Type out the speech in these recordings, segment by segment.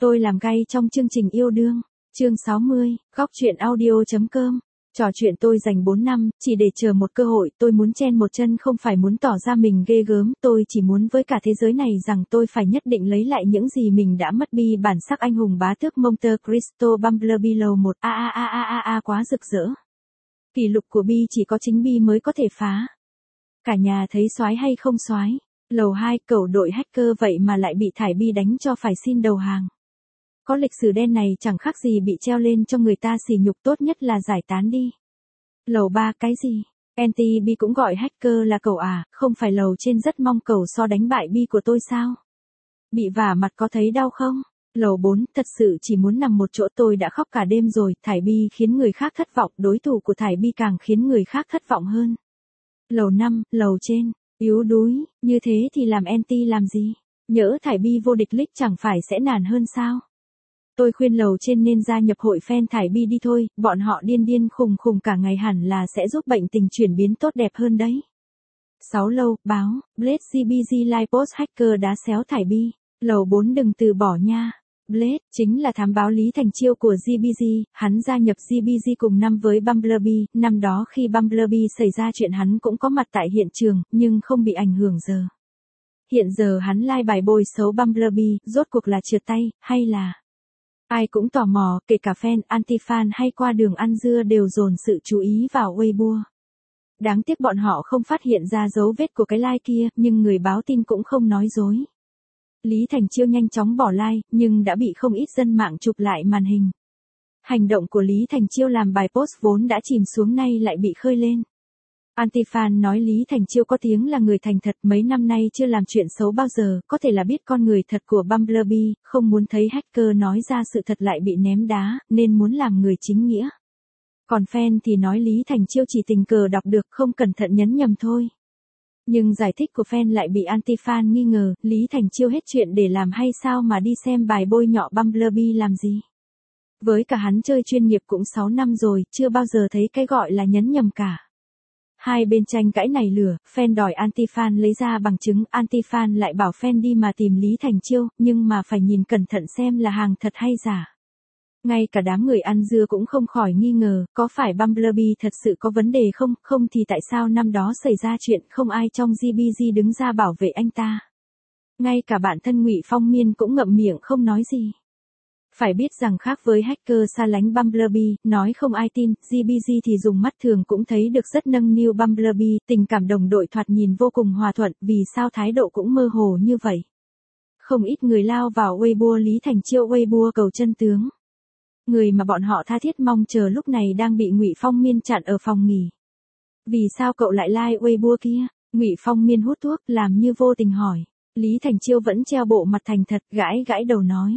Tôi làm gay trong chương trình yêu đương. Chương 60, góc chuyện audio.com. Trò chuyện tôi dành 4 năm, chỉ để chờ một cơ hội, tôi muốn chen một chân không phải muốn tỏ ra mình ghê gớm, tôi chỉ muốn với cả thế giới này rằng tôi phải nhất định lấy lại những gì mình đã mất đi. Bản sắc anh hùng bá tước Monte Cristo Bumblebee lầu 1 quá rực rỡ. Kỷ lục của Bi chỉ có chính Bi mới có thể phá. Cả nhà thấy soái hay không soái? Lầu 2, cẩu đội hacker vậy mà lại bị thải Bi đánh cho phải xin đầu hàng. Có lịch sử đen này chẳng khác gì bị treo lên cho người ta sỉ nhục, tốt nhất là giải tán đi. Lầu 3, cái gì? Anti-Bi cũng gọi hacker là cẩu à, không phải lầu trên rất mong cẩu so đánh bại Bi của tôi sao? Bị vả mặt có thấy đau không? Lầu 4, thật sự chỉ muốn nằm một chỗ, tôi đã khóc cả đêm rồi, thải Bi khiến người khác thất vọng, đối thủ của thải Bi càng khiến người khác thất vọng hơn. Lầu 5, lầu trên, yếu đuối, như thế thì làm anti làm gì? Nhỡ thải Bi vô địch league chẳng phải sẽ nản hơn sao? Tôi khuyên lầu trên nên gia nhập hội fan thải Bi đi thôi, bọn họ điên điên khùng khùng cả ngày hẳn là sẽ giúp bệnh tình chuyển biến tốt đẹp hơn đấy. 6 lầu, báo, Blade GBG live post hacker đá xéo thải Bi. Lầu 4 đừng từ bỏ nha. Blade, chính là thám báo Lý Thành Chiêu của GBG, hắn gia nhập GBG cùng năm với Bumblebee, năm đó khi Bumblebee xảy ra chuyện hắn cũng có mặt tại hiện trường, nhưng không bị ảnh hưởng giờ. Hiện giờ hắn like bài bôi xấu Bumblebee, rốt cuộc là trượt tay, hay là... Ai cũng tò mò, kể cả fan, anti-fan hay qua đường ăn dưa đều dồn sự chú ý vào Weibo. Đáng tiếc bọn họ không phát hiện ra dấu vết của cái like kia, nhưng người báo tin cũng không nói dối. Lý Thành Chiêu nhanh chóng bỏ like, nhưng đã bị không ít dân mạng chụp lại màn hình. Hành động của Lý Thành Chiêu làm bài post vốn đã chìm xuống nay lại bị khơi lên. Anti-fan nói Lý Thành Chiêu có tiếng là người thành thật, mấy năm nay chưa làm chuyện xấu bao giờ, có thể là biết con người thật của Bumblebee, không muốn thấy hacker nói ra sự thật lại bị ném đá, nên muốn làm người chính nghĩa. Còn fan thì nói Lý Thành Chiêu chỉ tình cờ đọc được, không cẩn thận nhấn nhầm thôi. Nhưng giải thích của fan lại bị anti-fan nghi ngờ, Lý Thành Chiêu hết chuyện để làm hay sao mà đi xem bài bôi nhọ Bumblebee làm gì. Với cả hắn chơi chuyên nghiệp cũng 6 năm rồi, chưa bao giờ thấy cái gọi là nhấn nhầm cả. Hai bên tranh cãi nảy lửa, fan đòi anti-fan lấy ra bằng chứng, anti-fan lại bảo fan đi mà tìm Lý Thành Chiêu, nhưng mà phải nhìn cẩn thận xem là hàng thật hay giả. Ngay cả đám người ăn dưa cũng không khỏi nghi ngờ, có phải Bumblebee thật sự có vấn đề không, không thì tại sao năm đó xảy ra chuyện không ai trong GBG đứng ra bảo vệ anh ta. Ngay cả bạn thân Ngụy Phong Miên cũng ngậm miệng không nói gì. Phải biết rằng khác với hacker xa lánh Bumblebee, nói không ai tin, GBG thì dùng mắt thường cũng thấy được rất nâng niu Bumblebee, tình cảm đồng đội thoạt nhìn vô cùng hòa thuận, vì sao thái độ cũng mơ hồ như vậy. Không ít người lao vào Weibo Lý Thành Chiêu Weibo cầu chân tướng. Người mà bọn họ tha thiết mong chờ lúc này đang bị Ngụy Phong Miên chặn ở phòng nghỉ. Vì sao cậu lại like Weibo kia? Ngụy Phong Miên hút thuốc, làm như vô tình hỏi. Lý Thành Chiêu vẫn treo bộ mặt thành thật, gãi gãi đầu nói.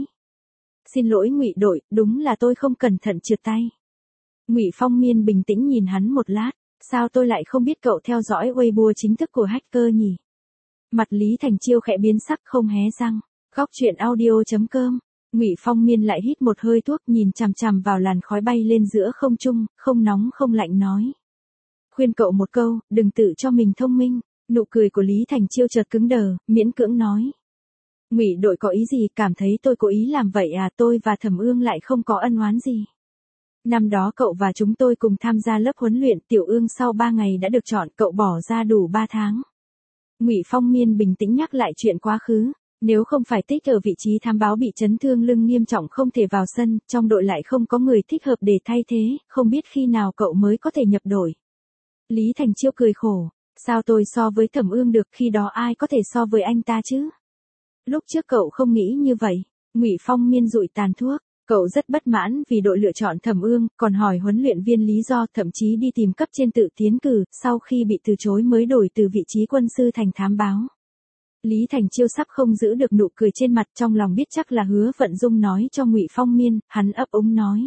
Xin lỗi Ngụy đội, đúng là tôi không cẩn thận trượt tay. Ngụy Phong Miên bình tĩnh nhìn hắn một lát, sao tôi lại không biết cậu theo dõi Weibo chính thức của hacker nhỉ? Mặt Lý Thành Chiêu khẽ biến sắc không hé răng. Góc chuyện audio.com. Ngụy Phong Miên lại hít một hơi thuốc, nhìn chằm chằm vào làn khói bay lên giữa không trung, không nóng không lạnh nói. Khuyên cậu một câu, đừng tự cho mình thông minh. Nụ cười của Lý Thành Chiêu chợt cứng đờ, miễn cưỡng nói. Ngụy đội có ý gì, cảm thấy tôi cố ý làm vậy à, tôi và Thẩm Ương lại không có ân oán gì. Năm đó cậu và chúng tôi cùng tham gia lớp huấn luyện, Tiểu Ương sau 3 ngày đã được chọn, cậu bỏ ra đủ 3 tháng. Ngụy Phong Miên bình tĩnh nhắc lại chuyện quá khứ. Nếu không phải Tích ở vị trí thám báo bị chấn thương lưng nghiêm trọng không thể vào sân, trong đội lại không có người thích hợp để thay thế, không biết khi nào cậu mới có thể nhập đội. Lý Thành Chiêu cười khổ, sao tôi so với Thẩm Ương được, khi đó ai có thể so với anh ta chứ? Lúc trước cậu không nghĩ như vậy. Ngụy Phong Miên dụi tàn thuốc, cậu rất bất mãn vì đội lựa chọn Thẩm Ương, còn hỏi huấn luyện viên lý do, thậm chí đi tìm cấp trên tự tiến cử, sau khi bị từ chối mới đổi từ vị trí quân sư thành thám báo. Lý Thành Chiêu sắp không giữ được nụ cười trên mặt, trong lòng biết chắc là Hứa Vận Dung nói cho Ngụy Phong Miên, hắn ấp úng nói.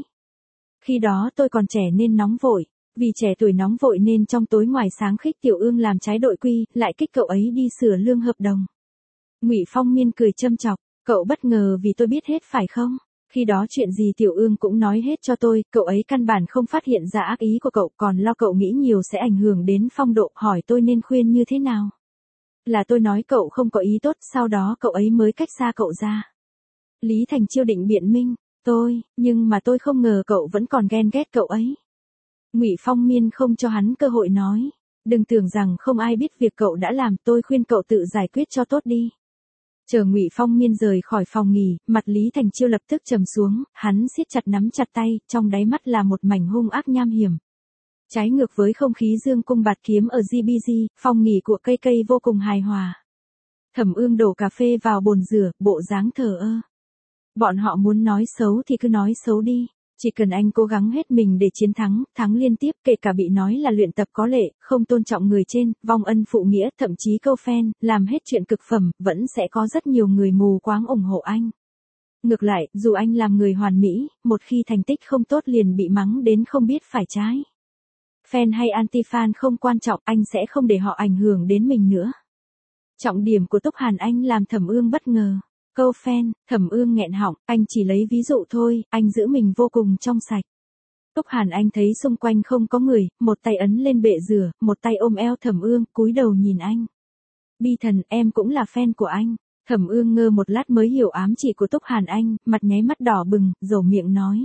Khi đó tôi còn trẻ nên nóng vội, vì trẻ tuổi nóng vội nên trong tối ngoài sáng khích Tiểu Ương làm trái đội quy, lại kích cậu ấy đi sửa lương hợp đồng. Ngụy Phong Miên cười châm chọc, cậu bất ngờ vì tôi biết hết phải không? Khi đó chuyện gì Tiểu Ương cũng nói hết cho tôi, cậu ấy căn bản không phát hiện ra ác ý của cậu, còn lo cậu nghĩ nhiều sẽ ảnh hưởng đến phong độ, hỏi tôi nên khuyên như thế nào. Là tôi nói cậu không có ý tốt, sau đó cậu ấy mới cách xa cậu ra. Lý Thành Chiêu định biện minh, nhưng mà tôi không ngờ cậu vẫn còn ghen ghét cậu ấy. Ngụy Phong Miên không cho hắn cơ hội nói, đừng tưởng rằng không ai biết việc cậu đã làm, tôi khuyên cậu tự giải quyết cho tốt đi. Chờ Ngụy Phong Miên rời khỏi phòng nghỉ, mặt Lý Thành Chiêu lập tức trầm xuống, hắn siết chặt nắm chặt tay, trong đáy mắt là một mảnh hung ác nham hiểm. Trái ngược với không khí dương cung bạt kiếm ở GBG, phòng nghỉ của cây cây vô cùng hài hòa. Thẩm Ương đổ cà phê vào bồn rửa, bộ dáng thờ ơ. Bọn họ muốn nói xấu thì cứ nói xấu đi. Chỉ cần anh cố gắng hết mình để chiến thắng, thắng liên tiếp, kể cả bị nói là luyện tập có lệ, không tôn trọng người trên, vong ân phụ nghĩa, thậm chí câu fan, làm hết chuyện cực phẩm, vẫn sẽ có rất nhiều người mù quáng ủng hộ anh. Ngược lại, dù anh làm người hoàn mỹ, một khi thành tích không tốt liền bị mắng đến không biết phải trái. Fan hay anti-fan không quan trọng, anh sẽ không để họ ảnh hưởng đến mình nữa. Trọng điểm của Túc Hàn Anh làm Thẩm Ương bất ngờ. Câu fan, Thẩm Ương nghẹn họng, anh chỉ lấy ví dụ thôi, anh giữ mình vô cùng trong sạch. Túc Hàn Anh thấy xung quanh không có người, một tay ấn lên bệ rửa, một tay ôm eo Thẩm Ương, cúi đầu nhìn anh. Bi thần, em cũng là fan của anh. Thẩm Ương ngơ một lát mới hiểu ám chỉ của Túc Hàn Anh, mặt nháy mắt đỏ bừng, dầu miệng nói.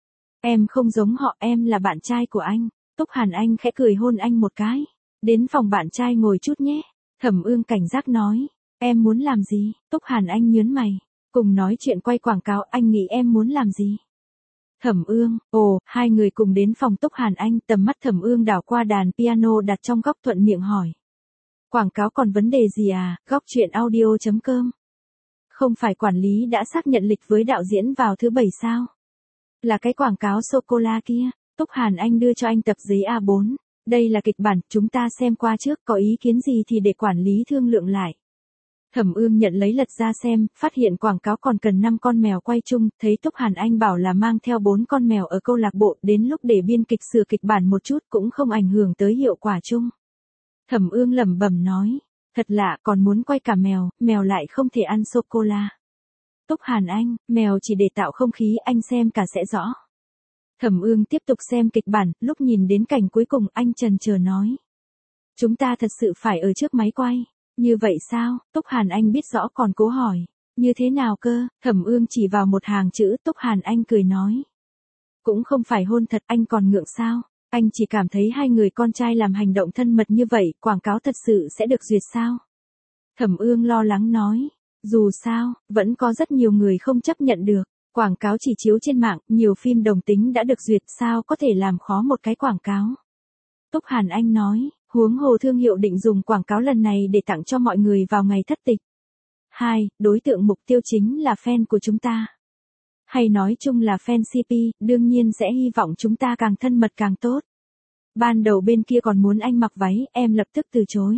Em không giống họ, em là bạn trai của anh. Túc Hàn Anh khẽ cười hôn anh một cái. Đến phòng bạn trai ngồi chút nhé. Thẩm Ương cảnh giác nói. Em muốn làm gì? Túc Hàn Anh nhớn mày. Cùng nói chuyện quay quảng cáo, anh nghĩ em muốn làm gì? Thẩm Ương, hai người cùng đến phòng Túc Hàn Anh, tầm mắt Thẩm Ương đảo qua đàn piano đặt trong góc thuận miệng hỏi. Quảng cáo còn vấn đề gì à? Góc truyện audio.com. Không phải quản lý đã xác nhận lịch với đạo diễn vào thứ Bảy sao? Là cái quảng cáo sô-cô-la kia. Túc Hàn Anh đưa cho anh tập giấy A4. Đây là kịch bản, chúng ta xem qua trước, có ý kiến gì thì để quản lý thương lượng lại. Thẩm Ương nhận lấy lật ra xem, phát hiện quảng cáo còn cần 5 con mèo quay chung, thấy Túc Hàn Anh bảo là mang theo 4 con mèo ở câu lạc bộ, đến lúc để biên kịch sửa kịch bản một chút cũng không ảnh hưởng tới hiệu quả chung. Thẩm Ương lẩm bẩm nói, thật lạ, còn muốn quay cả mèo, mèo lại không thể ăn sô-cô-la. Túc Hàn Anh, mèo chỉ để tạo không khí, anh xem cả sẽ rõ. Thẩm Ương tiếp tục xem kịch bản, lúc nhìn đến cảnh cuối cùng anh chần chờ nói. Chúng ta thật sự phải ở trước máy quay. Như vậy sao? Túc Hàn Anh biết rõ còn cố hỏi. Như thế nào cơ? Thẩm Ương chỉ vào một hàng chữ, Túc Hàn Anh cười nói. Cũng không phải hôn thật, anh còn ngượng sao? Anh chỉ cảm thấy hai người con trai làm hành động thân mật như vậy, quảng cáo thật sự sẽ được duyệt sao? Thẩm Ương lo lắng nói. Dù sao, vẫn có rất nhiều người không chấp nhận được. Quảng cáo chỉ chiếu trên mạng, nhiều phim đồng tính đã được duyệt, sao có thể làm khó một cái quảng cáo? Túc Hàn Anh nói. Huống hồ thương hiệu định dùng quảng cáo lần này để tặng cho mọi người vào ngày thất tịch. 2. Đối tượng mục tiêu chính là fan của chúng ta. Hay nói chung là fan CP, đương nhiên sẽ hy vọng chúng ta càng thân mật càng tốt. Ban đầu bên kia còn muốn anh mặc váy, em lập tức từ chối.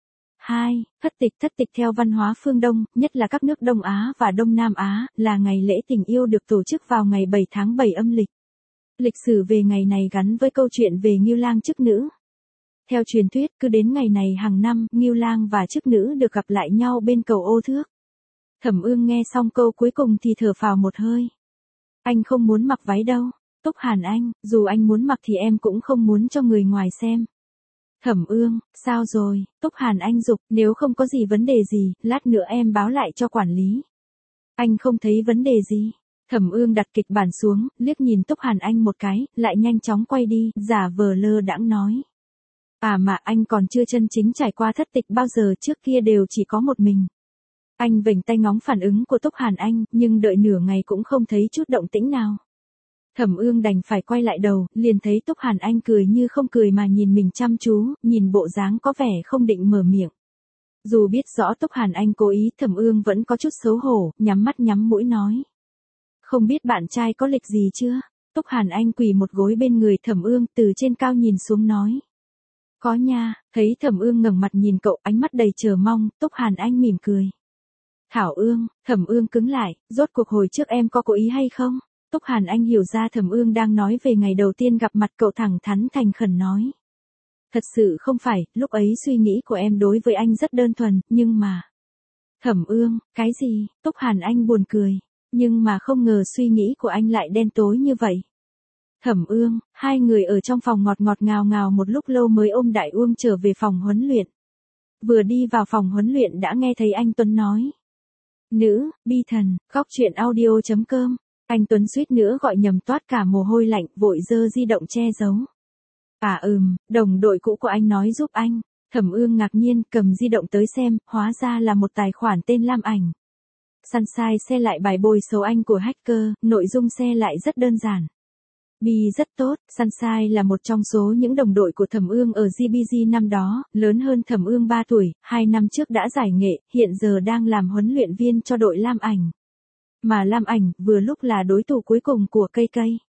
2. Thất tịch theo văn hóa phương Đông, nhất là các nước Đông Á và Đông Nam Á, là ngày lễ tình yêu được tổ chức vào ngày 7 tháng 7 âm lịch. Lịch sử về ngày này gắn với câu chuyện về Ngưu Lang chức nữ. Theo truyền thuyết, cứ đến ngày này hàng năm, Ngưu Lang và chức nữ được gặp lại nhau bên cầu Ô Thước. Thẩm Ương nghe xong câu cuối cùng thì thở phào một hơi. Anh không muốn mặc váy đâu. Túc Hàn Anh, dù anh muốn mặc thì em cũng không muốn cho người ngoài xem. Thẩm Ương, sao rồi? Túc Hàn Anh giục, nếu không có gì vấn đề gì, lát nữa em báo lại cho quản lý. Anh không thấy vấn đề gì. Thẩm Ương đặt kịch bản xuống, liếc nhìn Túc Hàn Anh một cái, lại nhanh chóng quay đi, giả vờ lơ đãng nói. À mà anh còn chưa chân chính trải qua thất tịch bao giờ, trước kia đều chỉ có một mình. Anh vểnh tay ngóng phản ứng của Túc Hàn Anh, nhưng đợi nửa ngày cũng không thấy chút động tĩnh nào. Thẩm Ương đành phải quay lại đầu, liền thấy Túc Hàn Anh cười như không cười mà nhìn mình chăm chú, nhìn bộ dáng có vẻ không định mở miệng. Dù biết rõ Túc Hàn Anh cố ý, Thẩm Ương vẫn có chút xấu hổ, nhắm mắt nhắm mũi nói. Không biết bạn trai có lịch gì chưa? Túc Hàn Anh quỳ một gối bên người Thẩm Ương, từ trên cao nhìn xuống nói. Có nha, thấy Thẩm Ương ngẩng mặt nhìn cậu, ánh mắt đầy chờ mong, Túc Hàn Anh mỉm cười. Thảo Ương, Thẩm Ương cứng lại, rốt cuộc hồi trước em có cố ý hay không? Túc Hàn Anh hiểu ra Thẩm Ương đang nói về ngày đầu tiên gặp mặt cậu, thẳng thắn thành khẩn nói. Thật sự không phải, lúc ấy suy nghĩ của em đối với anh rất đơn thuần, nhưng mà... Thẩm Ương, cái gì? Túc Hàn Anh buồn cười, nhưng mà không ngờ suy nghĩ của anh lại đen tối như vậy. Thẩm Ương, hai người ở trong phòng ngọt ngọt ngào ngào một lúc lâu mới ôm Đại Uông trở về phòng huấn luyện. Vừa đi vào phòng huấn luyện đã nghe thấy anh Tuấn nói. Nữ, bi thần, góc truyện audio.com. Anh Tuấn suýt nữa gọi nhầm toát cả mồ hôi lạnh, vội giơ di động che giấu. Đồng đội cũ của anh nói giúp anh. Thẩm Ương ngạc nhiên cầm di động tới xem, hóa ra là một tài khoản tên Lam Ảnh. Sunshine xe lại bài bôi xấu anh của hacker, nội dung xe lại rất đơn giản. Bi rất tốt, Sunshine là một trong số những đồng đội của Thẩm Ương ở GBG năm đó, lớn hơn Thẩm Ương 3 tuổi, 2 năm trước đã giải nghệ, hiện giờ đang làm huấn luyện viên cho đội Lam Ảnh. Mà Lam Ảnh vừa lúc là đối thủ cuối cùng của KK.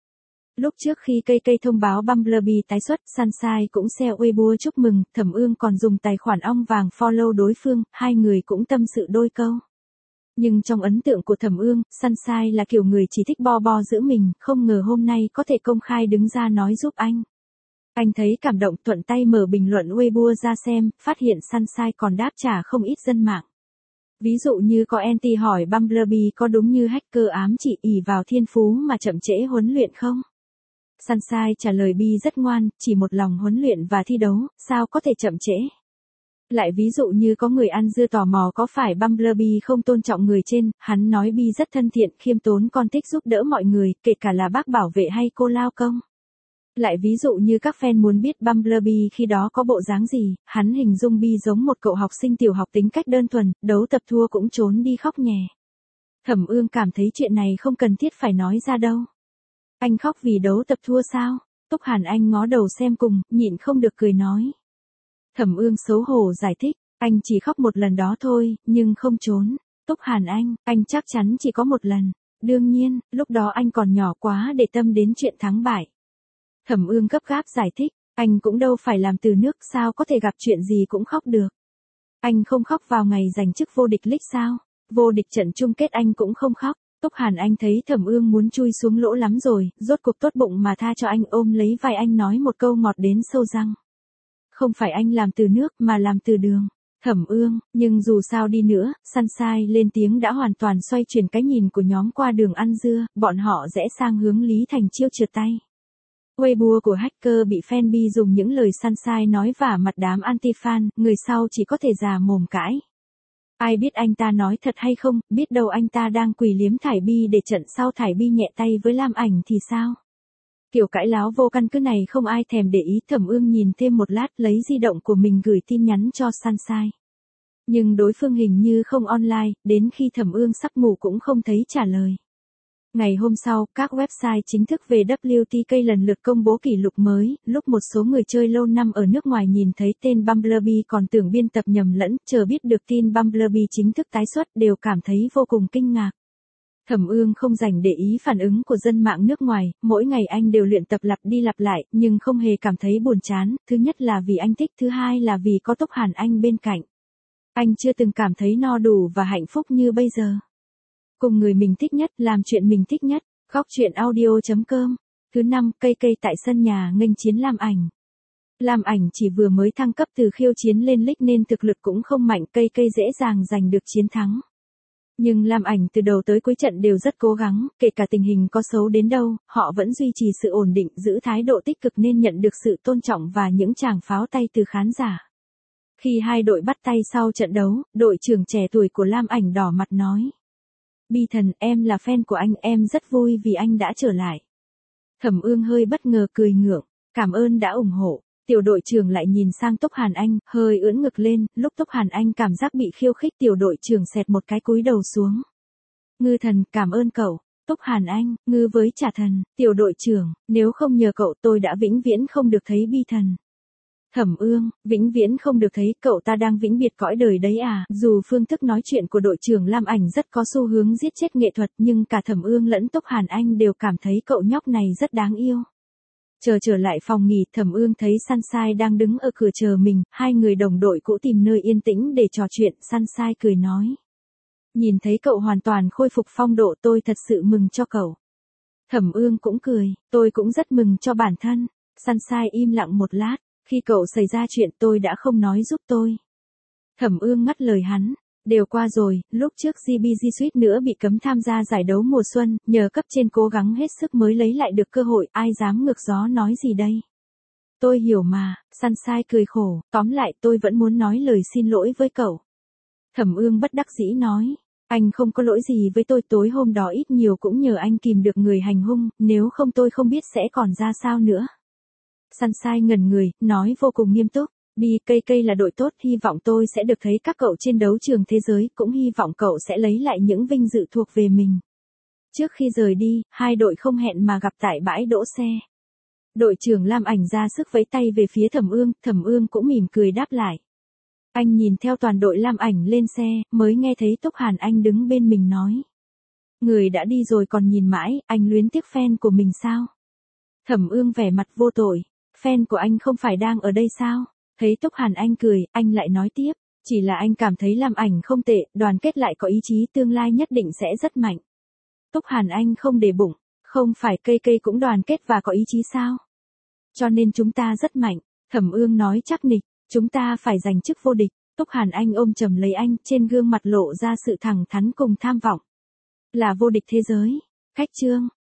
Lúc trước khi KK thông báo Bumblebee tái xuất, Sunshine cũng share Weibo chúc mừng, Thẩm Ương còn dùng tài khoản ong vàng follow đối phương, hai người cũng tâm sự đôi câu. Nhưng trong ấn tượng của Thẩm Ương, Sunshine là kiểu người chỉ thích bo bo giữ mình, không ngờ hôm nay có thể công khai đứng ra nói giúp anh. Anh thấy cảm động, thuận tay mở bình luận Weibo ra xem, phát hiện Sunshine còn đáp trả không ít dân mạng. Ví dụ như có anti hỏi Bumblebee có đúng như hacker ám chỉ ỷ vào thiên phú mà chậm trễ huấn luyện không? Sunshine trả lời Bi rất ngoan, chỉ một lòng huấn luyện và thi đấu, sao có thể chậm trễ? Lại ví dụ như có người ăn dưa tò mò có phải Bumblebee không tôn trọng người trên, hắn nói Bi rất thân thiện, khiêm tốn, còn thích giúp đỡ mọi người, kể cả là bác bảo vệ hay cô lao công. Lại ví dụ như các fan muốn biết Bumblebee khi đó có bộ dáng gì, hắn hình dung Bi giống một cậu học sinh tiểu học tính cách đơn thuần, đấu tập thua cũng trốn đi khóc nhè. Thẩm Ương cảm thấy chuyện này không cần thiết phải nói ra đâu. Anh khóc vì đấu tập thua sao? Túc Hàn Anh ngó đầu xem cùng, nhịn không được cười nói. Thẩm Ương xấu hổ giải thích, anh chỉ khóc một lần đó thôi, nhưng không trốn. Túc Hàn anh chắc chắn chỉ có một lần. Đương nhiên, lúc đó anh còn nhỏ quá để tâm đến chuyện thắng bại. Thẩm Ương gấp gáp giải thích, anh cũng đâu phải làm từ nước, sao có thể gặp chuyện gì cũng khóc được. Anh không khóc vào ngày giành chức vô địch League sao? Vô địch trận chung kết anh cũng không khóc. Túc Hàn Anh thấy Thẩm Ương muốn chui xuống lỗ lắm rồi, rốt cuộc tốt bụng mà tha cho anh, ôm lấy vai anh nói một câu ngọt đến sâu răng. Không phải anh làm từ nước mà làm từ đường. Thẩm Ương, nhưng dù sao đi nữa, Sunshine lên tiếng đã hoàn toàn xoay chuyển cái nhìn của nhóm qua đường ăn dưa, bọn họ rẽ sang hướng Lý Thành Chiêu trượt tay. Weibo của hacker bị fan Bi dùng những lời Sunshine nói vả mặt đám anti-fan, người sau chỉ có thể già mồm cãi. Ai biết anh ta nói thật hay không, biết đâu anh ta đang quỳ liếm thải Bi để trận sau thải Bi nhẹ tay với Lam Ảnh thì sao? Kiểu cãi láo vô căn cứ này không ai thèm để ý. Thẩm Ương nhìn thêm một lát, lấy di động của mình gửi tin nhắn cho Sunshine. Nhưng đối phương hình như không online, đến khi Thẩm Ương sắp ngủ cũng không thấy trả lời. Ngày hôm sau, các website chính thức về WTK lần lượt công bố kỷ lục mới, lúc một số người chơi lâu năm ở nước ngoài nhìn thấy tên Bumblebee còn tưởng biên tập nhầm lẫn, chờ biết được tin Bumblebee chính thức tái xuất đều cảm thấy vô cùng kinh ngạc. Thẩm Ương không dành để ý phản ứng của dân mạng nước ngoài, mỗi ngày anh đều luyện tập lặp đi lặp lại, nhưng không hề cảm thấy buồn chán, thứ nhất là vì anh thích, thứ hai là vì có Túc Hàn Anh bên cạnh. Anh chưa từng cảm thấy no đủ và hạnh phúc như bây giờ. Cùng người mình thích nhất, làm chuyện mình thích nhất, góc truyện audio.com. Thứ 5, KK tại sân nhà nghênh chiến Lam Ảnh. Lam Ảnh chỉ vừa mới thăng cấp từ khiêu chiến lên League nên thực lực cũng không mạnh, KK dễ dàng giành được chiến thắng. Nhưng Lam Ảnh từ đầu tới cuối trận đều rất cố gắng, kể cả tình hình có xấu đến đâu, họ vẫn duy trì sự ổn định, giữ thái độ tích cực nên nhận được sự tôn trọng và những tràng pháo tay từ khán giả. Khi hai đội bắt tay sau trận đấu, đội trưởng trẻ tuổi của Lam Ảnh đỏ mặt nói. Bi thần, em là fan của anh, em rất vui vì anh đã trở lại. Thẩm Ương hơi bất ngờ cười ngượng, cảm ơn đã ủng hộ. Tiểu đội trưởng lại nhìn sang Túc Hàn Anh, hơi ưỡn ngực lên, lúc Túc Hàn Anh cảm giác bị khiêu khích tiểu đội trưởng xẹt một cái cúi đầu xuống. Ngư thần, cảm ơn cậu. Túc Hàn Anh, ngư với trả thần, tiểu đội trưởng, nếu không nhờ cậu tôi đã vĩnh viễn không được thấy Bi thần. Thẩm Ương, vĩnh viễn không được thấy, cậu ta đang vĩnh biệt cõi đời đấy à? Dù phương thức nói chuyện của đội trưởng Lam Ảnh rất có xu hướng giết chết nghệ thuật, nhưng cả Thẩm Ương lẫn Túc Hàn Anh đều cảm thấy cậu nhóc này rất đáng yêu. Trở lại phòng nghỉ, Thẩm Ương thấy Sunshine đang đứng ở cửa chờ mình, hai người đồng đội cũ tìm nơi yên tĩnh để trò chuyện, Sunshine cười nói. Nhìn thấy cậu hoàn toàn khôi phục phong độ, tôi thật sự mừng cho cậu. Thẩm Ương cũng cười, tôi cũng rất mừng cho bản thân. Sunshine im lặng một lát, khi cậu xảy ra chuyện tôi đã không nói giúp tôi. Thẩm Ương ngắt lời hắn. Đều qua rồi, lúc trước GBG suýt nữa bị cấm tham gia giải đấu mùa xuân, nhờ cấp trên cố gắng hết sức mới lấy lại được cơ hội, ai dám ngược gió nói gì đây. Tôi hiểu mà, Sunshine cười khổ, tóm lại tôi vẫn muốn nói lời xin lỗi với cậu. Thẩm Ương bất đắc dĩ nói, Anh không có lỗi gì với tôi, tối hôm đó ít nhiều cũng nhờ anh kìm được người hành hung, nếu không tôi không biết sẽ còn ra sao nữa. Sunshine ngẩn người, nói vô cùng nghiêm túc. BKK là đội tốt, hy vọng tôi sẽ được thấy các cậu trên đấu trường thế giới, cũng hy vọng cậu sẽ lấy lại những vinh dự thuộc về mình. Trước khi rời đi, hai đội không hẹn mà gặp tại bãi đỗ xe. Đội trưởng Lam Ảnh ra sức vẫy tay về phía Thẩm Ương cũng mỉm cười đáp lại. Anh nhìn theo toàn đội Lam Ảnh lên xe, mới nghe thấy Túc Hàn Anh đứng bên mình nói. Người đã đi rồi còn nhìn mãi, anh luyến tiếc fan của mình sao? Thẩm Ương vẻ mặt vô tội, fan của anh không phải đang ở đây sao? Thấy Túc Hàn Anh cười, anh lại nói tiếp, chỉ là anh cảm thấy Lam Ảnh không tệ, đoàn kết lại có ý chí tương lai nhất định sẽ rất mạnh. Túc Hàn Anh không để bụng, không phải KK cũng đoàn kết và có ý chí sao? Cho nên chúng ta rất mạnh, Thẩm Ương nói chắc nịch, chúng ta phải giành chức vô địch. Túc Hàn Anh ôm chầm lấy anh, trên gương mặt lộ ra sự thẳng thắn cùng tham vọng. Là vô địch thế giới. Khách chương.